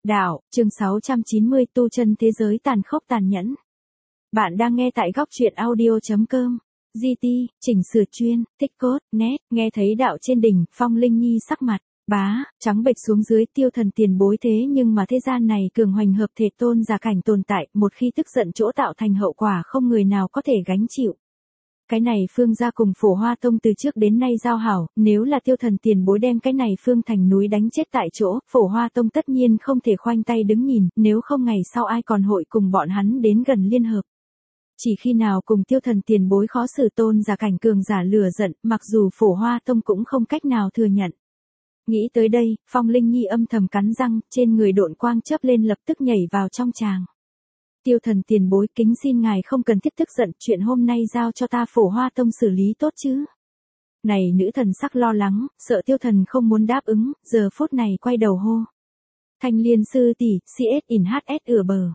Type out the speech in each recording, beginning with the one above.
Đạo, chương 690 tu chân thế giới tàn khốc tàn nhẫn. Bạn đang nghe tại góc truyện audio.com. GT, chỉnh sửa chuyên, tích cốt, nét, nghe thấy đạo trên đỉnh, Phong Linh Nhi sắc mặt, trắng bệch xuống dưới tiêu thần tiền bối thế nhưng mà thế gian này cường hoành hợp thể tôn giả cảnh tồn tại, một khi tức giận chỗ tạo thành hậu quả không người nào có thể gánh chịu. Cái này Phương gia cùng Phổ Hoa Tông từ trước đến nay giao hảo, nếu là tiêu thần tiền bối đem cái này Phương thành núi đánh chết tại chỗ, Phổ Hoa Tông tất nhiên không thể khoanh tay đứng nhìn, nếu không ngày sau ai còn hội cùng bọn hắn đến gần liên hợp. Chỉ khi nào cùng tiêu thần tiền bối khó xử tôn giả cảnh cường giả lừa giận, mặc dù Phổ Hoa Tông cũng không cách nào thừa nhận. Nghĩ tới đây, Phong Linh Nhi âm thầm cắn răng, trên người độn quang chớp lên lập tức nhảy vào trong tràng. Tiêu thần tiền bối kính xin ngài không cần thiết tức giận, chuyện hôm nay giao cho ta Phổ Hoa Tông xử lý tốt chứ. Này nữ thần sắc lo lắng, sợ tiêu thần không muốn đáp ứng, giờ phút này quay đầu hô. Thanh Liên sư tỷ, CS in HS ửa bờ.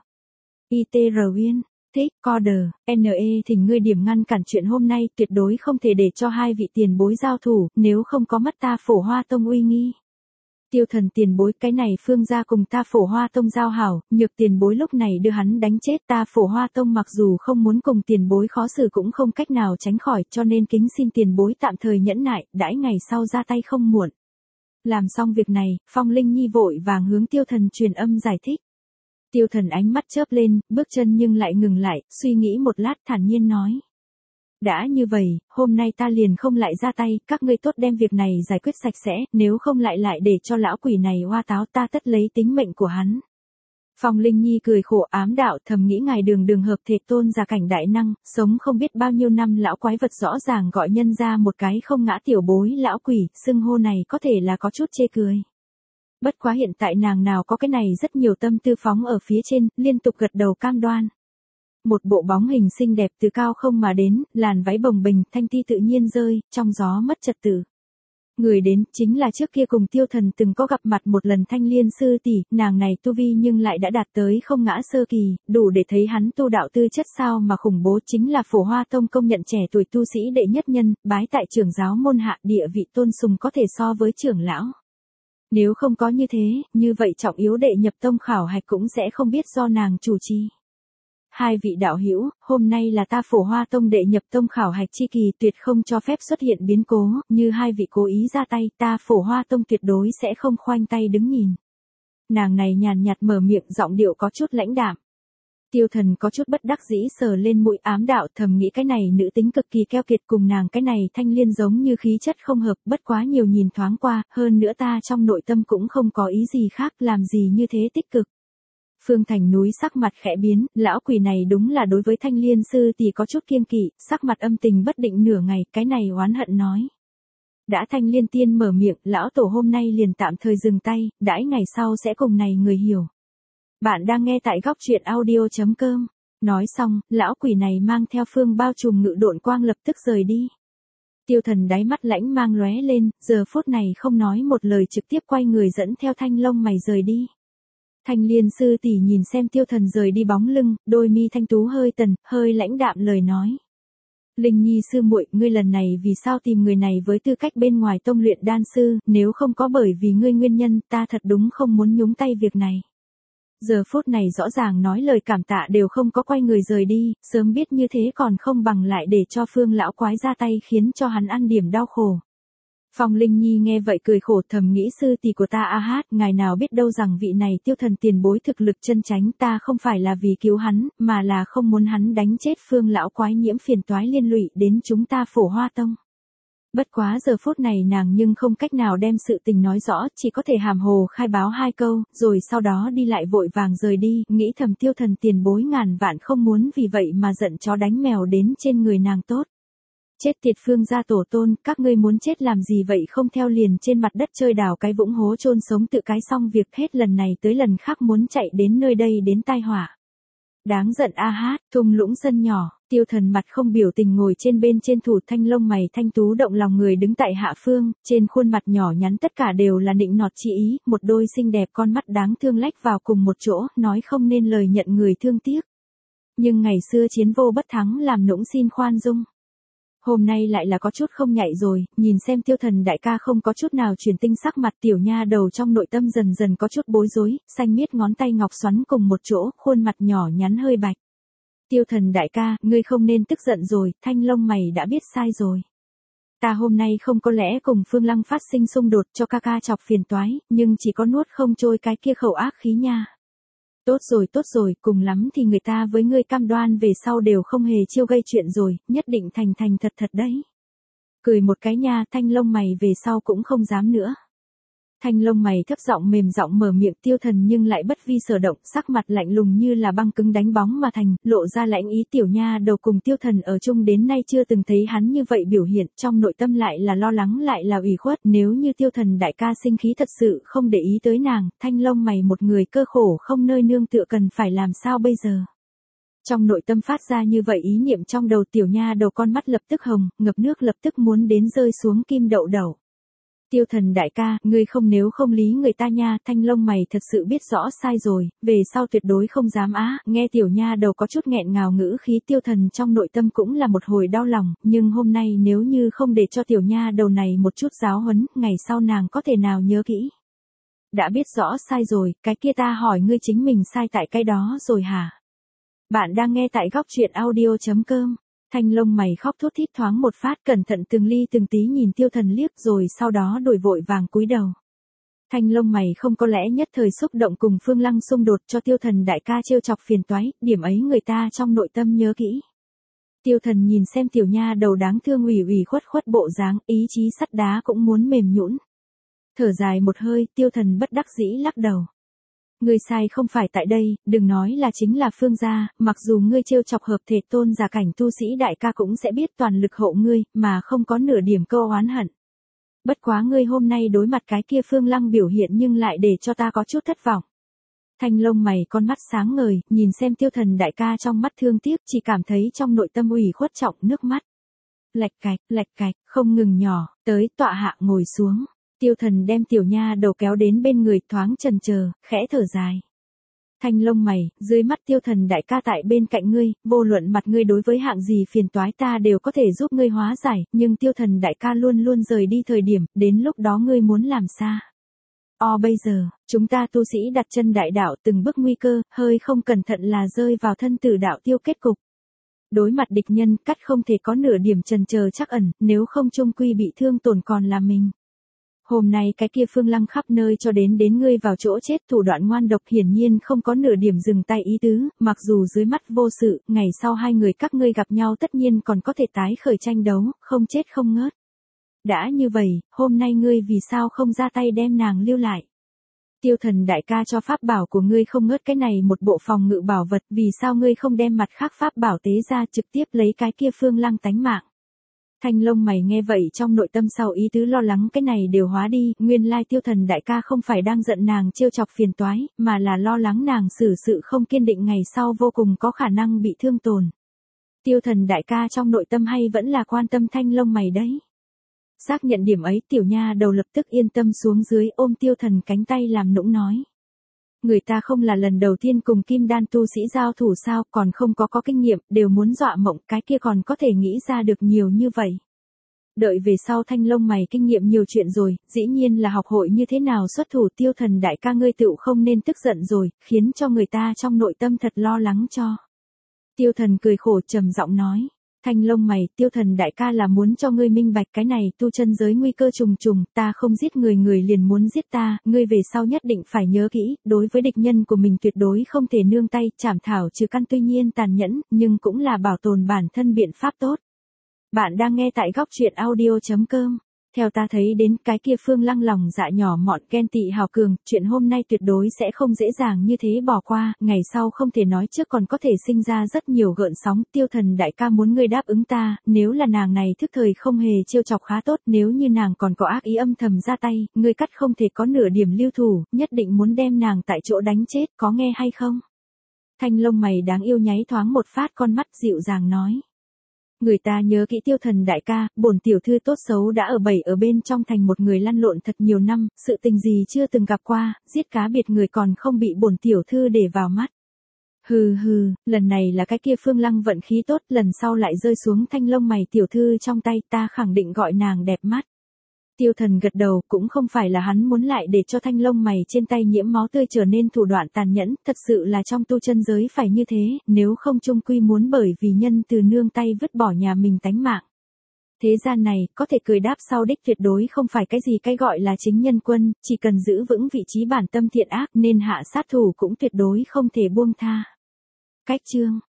ITR Uyên, thích, Coder, NE thỉnh ngươi điểm ngăn cản chuyện hôm nay, tuyệt đối không thể để cho hai vị tiền bối giao thủ, nếu không có mất ta Phổ Hoa Tông uy nghi. Tiêu thần tiền bối cái này Phương gia cùng ta Phổ Hoa Tông giao hảo, nhược tiền bối lúc này đưa hắn đánh chết ta Phổ Hoa Tông mặc dù không muốn cùng tiền bối khó xử cũng không cách nào tránh khỏi cho nên kính xin tiền bối tạm thời nhẫn nại, đãi ngày sau ra tay không muộn. Làm xong việc này, Phong Linh Nhi vội vàng hướng tiêu thần truyền âm giải thích. Tiêu thần ánh mắt chớp lên, bước chân nhưng lại ngừng lại, suy nghĩ một lát thản nhiên nói. Đã như vậy, hôm nay ta liền không lại ra tay, các ngươi tốt đem việc này giải quyết sạch sẽ, nếu không lại để cho lão quỷ này hoa táo ta tất lấy tính mệnh của hắn. Phong Linh Nhi cười khổ ám đạo thầm nghĩ ngài đường hợp thể tôn giả cảnh đại năng, sống không biết bao nhiêu năm lão quái vật rõ ràng gọi nhân ra một cái không ngã tiểu bối lão quỷ, xưng hô này có thể là có chút chê cười. Bất quá hiện tại nàng nào có cái này rất nhiều tâm tư phóng ở phía trên, liên tục gật đầu cam đoan. Một bộ bóng hình xinh đẹp từ cao không mà đến, làn váy bồng bềnh, thanh ti tự nhiên rơi, trong gió mất trật tự. Người đến, chính là trước kia cùng tiêu thần từng có gặp mặt một lần Thanh Liên sư tỷ, nàng này tu vi nhưng lại đã đạt tới không ngã sơ kỳ, đủ để thấy hắn tu đạo tư chất sao mà khủng bố, chính là Phổ Hoa Tông công nhận trẻ tuổi tu sĩ đệ nhất nhân, bái tại trưởng giáo môn hạ, địa vị tôn sùng có thể so với trưởng lão. Nếu không có như thế, như vậy trọng yếu đệ nhập tông khảo hạch cũng sẽ không biết do nàng chủ trì. Hai vị đạo hữu, hôm nay là ta Phổ Hoa Tông đệ nhập tông khảo hạch chi kỳ, tuyệt không cho phép xuất hiện biến cố, như hai vị cố ý ra tay, ta Phổ Hoa Tông tuyệt đối sẽ không khoanh tay đứng nhìn. Nàng này nhàn nhạt mở miệng, giọng điệu có chút lãnh đạm. Tiêu thần có chút bất đắc dĩ sờ lên mũi ám đạo, thầm nghĩ cái này nữ tính cực kỳ keo kiệt, cùng nàng cái này Thanh Liên giống như khí chất không hợp, bất quá nhiều nhìn thoáng qua, hơn nữa ta trong nội tâm cũng không có ý gì khác, làm gì như thế tích cực. Phương thành núi sắc mặt khẽ biến, lão quỷ này đúng là đối với Thanh Liên sư thì có chút kiêng kỵ, sắc mặt âm tình bất định nửa ngày, cái này oán hận nói. Đã Thanh Liên tiên mở miệng, lão tổ hôm nay liền tạm thời dừng tay, đãi ngày sau sẽ cùng này người hiểu. Bạn đang nghe tại góc truyện audio.com. Nói xong, lão quỷ này mang theo Phương bao trùm ngự độn quang lập tức rời đi. Tiêu thần đáy mắt lãnh mang lóe lên, giờ phút này không nói một lời trực tiếp quay người dẫn theo Thanh lông mày rời đi. Thanh Liên sư tỷ nhìn xem tiêu thần rời đi bóng lưng, đôi mi thanh tú hơi lãnh đạm lời nói. Linh Nhi sư muội, ngươi lần này vì sao tìm người này với tư cách bên ngoài tông luyện đan sư, nếu không có bởi vì ngươi nguyên nhân, ta thật đúng không muốn nhúng tay việc này. Giờ phút này rõ ràng nói lời cảm tạ đều không có, quay người rời đi, sớm biết như thế còn không bằng lại để cho Phương lão quái ra tay khiến cho hắn ăn điểm đau khổ. Phong Linh Nhi nghe vậy cười khổ thầm nghĩ sư tỷ của ta ngài nào biết đâu rằng vị này tiêu thần tiền bối thực lực chân chánh, ta không phải là vì cứu hắn, mà là không muốn hắn đánh chết Phương lão quái nhiễm phiền toái liên lụy đến chúng ta Phổ Hoa Tông. Bất quá giờ phút này nàng nhưng không cách nào đem sự tình nói rõ, chỉ có thể hàm hồ khai báo hai câu, rồi sau đó đi lại vội vàng rời đi, nghĩ thầm tiêu thần tiền bối ngàn vạn không muốn vì vậy mà giận chó đánh mèo đến trên người nàng tốt. Chết tiệt Phương gia tổ tôn, các ngươi muốn chết làm gì vậy, không theo liền trên mặt đất chơi đào cái vũng hố chôn sống tự cái, xong việc hết lần này tới lần khác muốn chạy đến nơi đây đến tai họa. Đáng giận thung lũng sân nhỏ, tiêu thần mặt không biểu tình ngồi trên thủ, Thanh lông mày thanh tú động lòng người đứng tại hạ phương, trên khuôn mặt nhỏ nhắn tất cả đều là nịnh nọt chi ý, một đôi xinh đẹp con mắt đáng thương lách vào cùng một chỗ, nói không nên lời nhận người thương tiếc. Nhưng ngày xưa chiến vô bất thắng làm nũng xin khoan dung. Hôm nay lại là có chút không nhạy rồi, nhìn xem Tiêu Thần đại ca không có chút nào chuyển tinh sắc mặt, tiểu nha đầu trong nội tâm dần dần có chút bối rối, xanh miết ngón tay ngọc xoắn cùng một chỗ, khuôn mặt nhỏ nhắn hơi bạch. Tiêu Thần đại ca, ngươi không nên tức giận rồi, thanh lông mày đã biết sai rồi. Ta hôm nay không có lẽ cùng Phương Lăng phát sinh xung đột cho ca ca chọc phiền toái, nhưng chỉ có nuốt không trôi cái kia khẩu ác khí nha. Tốt rồi, cùng lắm thì người ta với ngươi cam đoan về sau đều không hề chiêu gây chuyện rồi, nhất định thành thành thật thật đấy. Cười một cái nha, thanh lông mày về sau cũng không dám nữa. Thanh lông mày thấp giọng mềm giọng mở miệng, Tiêu Thần nhưng lại bất vi sở động, sắc mặt lạnh lùng như là băng cứng đánh bóng mà thành, lộ ra lãnh ý. Tiểu nha đầu cùng Tiêu Thần ở chung đến nay chưa từng thấy hắn như vậy biểu hiện, trong nội tâm lại là lo lắng lại là ủy khuất, nếu như Tiêu Thần đại ca sinh khí thật sự không để ý tới nàng, thanh lông mày một người cơ khổ không nơi nương tựa cần phải làm sao bây giờ. Trong nội tâm phát ra như vậy ý niệm trong đầu, tiểu nha đầu con mắt lập tức hồng, ngập nước lập tức muốn đến rơi xuống kim đậu đậu. Tiêu Thần đại ca, ngươi không nếu không lý người ta nha, thanh lông mày thật sự biết rõ sai rồi, về sau tuyệt đối không dám á, nghe tiểu nha đầu có chút nghẹn ngào ngữ khí, Tiêu Thần trong nội tâm cũng là một hồi đau lòng, nhưng hôm nay nếu như không để cho tiểu nha đầu này một chút giáo huấn, ngày sau nàng có thể nào nhớ kỹ. Đã biết rõ sai rồi, cái kia ta hỏi ngươi chính mình sai tại cái đó rồi hả? Bạn đang nghe tại góc truyện audio.com. Thanh lông mày khóc thút thít thoáng một phát, cẩn thận từng ly từng tí nhìn Tiêu Thần liếc rồi sau đó đổi vội vàng cúi đầu. Thanh lông mày không có lẽ nhất thời xúc động cùng Phương Lăng xung đột cho Tiêu Thần đại ca trêu chọc phiền toái, điểm ấy người ta trong nội tâm nhớ kỹ. Tiêu Thần nhìn xem tiểu nha đầu đáng thương ủy khuất bộ dáng, ý chí sắt đá cũng muốn mềm nhũn. Thở dài một hơi, Tiêu Thần bất đắc dĩ lắc đầu. Ngươi sai không phải tại đây, đừng nói là chính là Phương gia, mặc dù ngươi trêu chọc hợp thể tôn giả cảnh tu sĩ đại ca cũng sẽ biết toàn lực hộ ngươi, mà không có nửa điểm câu oán hận. Bất quá ngươi hôm nay đối mặt cái kia Phương Lăng biểu hiện nhưng lại để cho ta có chút thất vọng. Thanh lông mày con mắt sáng ngời, nhìn xem Tiêu Thần đại ca trong mắt thương tiếc, chỉ cảm thấy trong nội tâm ủy khuất trọng nước mắt. Lạch cạch, không ngừng nhỏ, tới tọa hạ ngồi xuống. Tiêu Thần đem tiểu nha đầu kéo đến bên người, thoáng chần chờ, khẽ thở dài. Thanh lông mày, dưới mắt Tiêu Thần đại ca tại bên cạnh ngươi, vô luận mặt ngươi đối với hạng gì phiền toái ta đều có thể giúp ngươi hóa giải, nhưng Tiêu Thần đại ca luôn luôn rời đi thời điểm, đến lúc đó ngươi muốn làm sao? Bây giờ, chúng ta tu sĩ đặt chân đại đạo từng bước nguy cơ, hơi không cẩn thận là rơi vào thân tử đạo tiêu kết cục. Đối mặt địch nhân, cắt không thể có nửa điểm chần chờ chắc ẩn, nếu không chung quy bị thương tổn còn là mình. Hôm nay cái kia Phương Lăng khắp nơi cho đến ngươi vào chỗ chết, thủ đoạn ngoan độc, hiển nhiên không có nửa điểm dừng tay ý tứ, mặc dù dưới mắt vô sự, ngày sau hai người các ngươi gặp nhau tất nhiên còn có thể tái khởi tranh đấu, không chết không ngớt. Đã như vậy, hôm nay ngươi vì sao không ra tay đem nàng lưu lại? Tiêu Thần đại ca cho pháp bảo của ngươi không ngớt cái này một bộ phòng ngự bảo vật, vì sao ngươi không đem mặt khác pháp bảo tế ra trực tiếp lấy cái kia Phương Lăng tánh mạng? Thanh lông mày nghe vậy trong nội tâm sau ý tứ lo lắng cái này đều hóa đi, nguyên lai Tiêu Thần đại ca không phải đang giận nàng trêu chọc phiền toái, mà là lo lắng nàng xử sự không kiên định ngày sau vô cùng có khả năng bị thương tổn. Tiêu Thần đại ca trong nội tâm hay vẫn là quan tâm thanh lông mày đấy. Xác nhận điểm ấy, tiểu nha đầu lập tức yên tâm xuống dưới, ôm Tiêu Thần cánh tay làm nũng nói. Người ta không là lần đầu tiên cùng kim đan tu sĩ giao thủ sao, còn không có kinh nghiệm, đều muốn dọa mộng, cái kia còn có thể nghĩ ra được nhiều như vậy. Đợi về sau thanh lông mày kinh nghiệm nhiều chuyện rồi, dĩ nhiên là học hội như thế nào xuất thủ. Tiêu Thần đại ca ngươi tựu không nên tức giận rồi, khiến cho người ta trong nội tâm thật lo lắng cho. Tiêu Thần cười khổ trầm giọng nói. Thanh lông mày, Tiêu Thần đại ca là muốn cho ngươi minh bạch cái này tu chân giới nguy cơ trùng trùng, ta không giết người, người liền muốn giết ta, ngươi về sau nhất định phải nhớ kỹ, đối với địch nhân của mình tuyệt đối không thể nương tay, chảm thảo trừ căn, tuy nhiên tàn nhẫn, nhưng cũng là bảo tồn bản thân biện pháp tốt. Bạn đang nghe tại góc truyện audio.com. Theo ta thấy đến cái kia Phương Lăng lòng dạ nhỏ mọn ghen tị hào cường, chuyện hôm nay tuyệt đối sẽ không dễ dàng như thế bỏ qua, ngày sau không thể nói trước còn có thể sinh ra rất nhiều gợn sóng. Tiêu Thần đại ca muốn ngươi đáp ứng ta, nếu là nàng này thức thời không hề trêu chọc khá tốt, nếu như nàng còn có ác ý âm thầm ra tay, ngươi cắt không thể có nửa điểm lưu thủ, nhất định muốn đem nàng tại chỗ đánh chết, có nghe hay không? Thanh lông mày đáng yêu nháy thoáng một phát con mắt dịu dàng nói. Người ta nhớ kỹ Tiêu Thần đại ca, bổn tiểu thư tốt xấu đã ở bên trong thành một người lăn lộn thật nhiều năm, sự tình gì chưa từng gặp qua, giết cá biệt người còn không bị bổn tiểu thư để vào mắt. Hừ hừ, lần này là cái kia Phương Lăng vận khí tốt, lần sau lại rơi xuống thanh lông mày tiểu thư trong tay, ta khẳng định gọi nàng đẹp mắt. Tiêu Thần gật đầu, cũng không phải là hắn muốn lại để cho thanh lông mày trên tay nhiễm máu tươi trở nên thủ đoạn tàn nhẫn, thật sự là trong tu chân giới phải như thế, nếu không chung quy muốn bởi vì nhân từ nương tay vứt bỏ nhà mình tánh mạng. Thế gian này, có thể cười đáp sau đích tuyệt đối không phải cái gì cái gọi là chính nhân quân, chỉ cần giữ vững vị trí bản tâm thiện ác nên hạ sát thủ cũng tuyệt đối không thể buông tha. Cách chương